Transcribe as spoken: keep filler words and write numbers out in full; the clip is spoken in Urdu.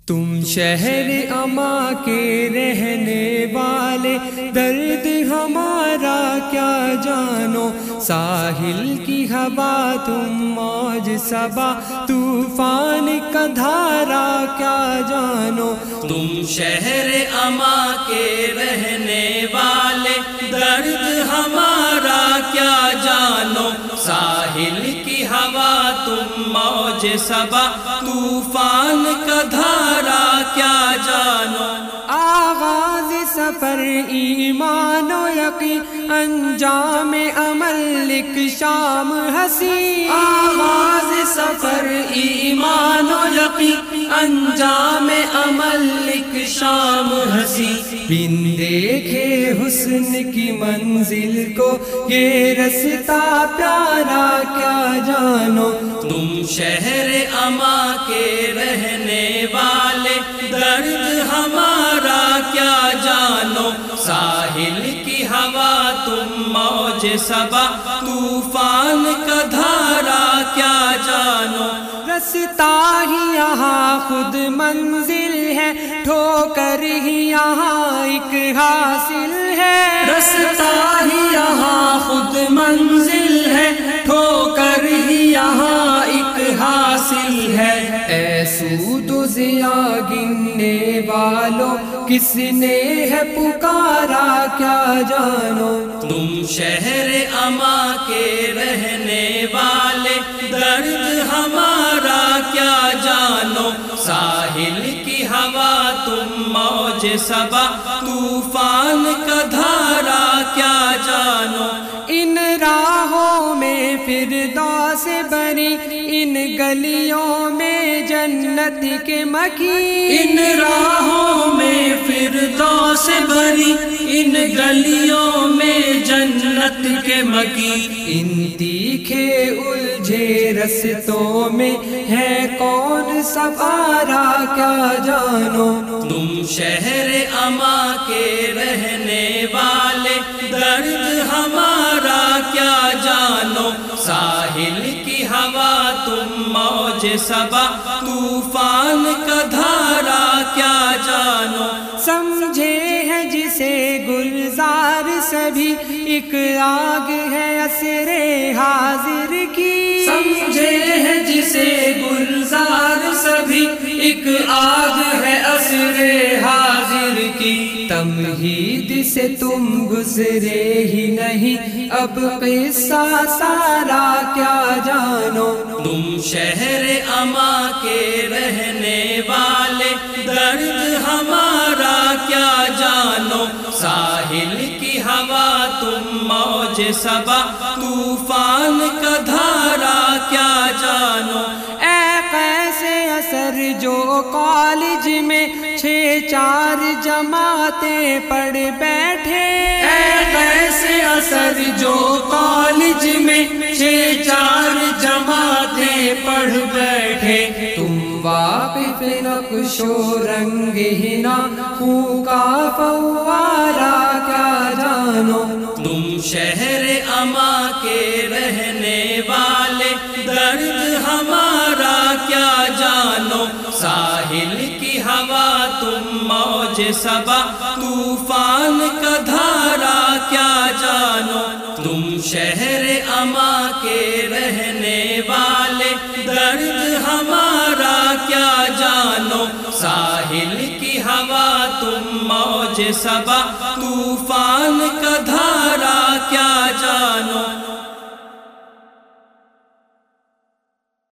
تم شہر اما کے رہنے والے، درد ہمارا کیا جانو، ساحل کی ہوا تم موج صبا، طوفان کا دھارا کیا جانو۔ تم شہر اما کے رہنے والے، درد ہمارا کیا جانو، ساحل کی ہوا تم موج صبا، طوفان کا دھارا کیا جانو۔ آغاز سفر ایمان و یقین، انجام عمل ایک شام ہنسی۔ آغاز سفر ایمان و یقین، انجام عمل ایک شام ہنسی۔ بن دیکھے حسن کی منزل کو، یہ رستہ پیارا کیا جانو۔ تم شہر اما کے رہنے والے، درد ہمارا کیا جانو، ساحل کی ہوا تم موج صبا، طوفان کا دھارا کیا جانو۔ رستہ ہی یہاں خود منزل ہے، ٹھوکر ہی یہاں ایک حاصل ہے۔ رستہ ہی یہاں خود منزل ہے، ٹھوکر ہی یہاں ایک حاصل ہے۔ اے سود و ضیا گننے والوں، کس نے ہے پکارا کیا جانو۔ تم شہر اما کے رہنے والے، درد ہمارا کیا جانو، ساحل کی ہوا تم موج صبا، طوفان کا دھارا کیا جانو۔ ان راہوں میں فردوس بری، ان گلیوں میں جنت کے مکی۔ ان راہوں میں فردوس بری، ان گلیوں میں جنت کے مکی۔ ان تیکھے الجھے رستوں میں ہے کون سوارا کیا جانو۔ تم شہر اما کے رہنے والے، درد ہمارا کیا جانو، ساحل کی ہوا تم موج صبا، طوفان کا دھارا کیا جانو۔ سمجھے ہے جسے گلزار سبھی، ایک آگ ہے عصر حاضر کی۔ سمجھے ہے جسے گلزار سبھی، ایک آگ ہے عصر حاضر کی۔ تمہید سے تم گزرے ہی نہیں، اب قصہ سارا کیا جانو۔ تم شہر اما کے رہنے والے، درد ہمارا کیا جانو، ساحل کی ہوا تم موج صبا، طوفان کا دھارا کیا جانو۔ اے قیس اثر جو کالج میں چھ چار جماعتیں پڑھ بیٹھے۔ اے قیس اثر جو کالج میں چھ چار جماعتیں پڑھ بیٹھے۔ تم واقف نقش و رنگ ہنا، خوں کا فوارا کیا جانو۔ تم شہر اما کے رہنے والے، درد ہمارا کیا جانو، ساحل کی ہوا تم موج صبا، طوفان کا دھارا کیا جانو۔ تم شہر اما کے رہنے والے، درد ہمارا کیا جانو، ساحل کی ہوا تم موج صبا، طوفان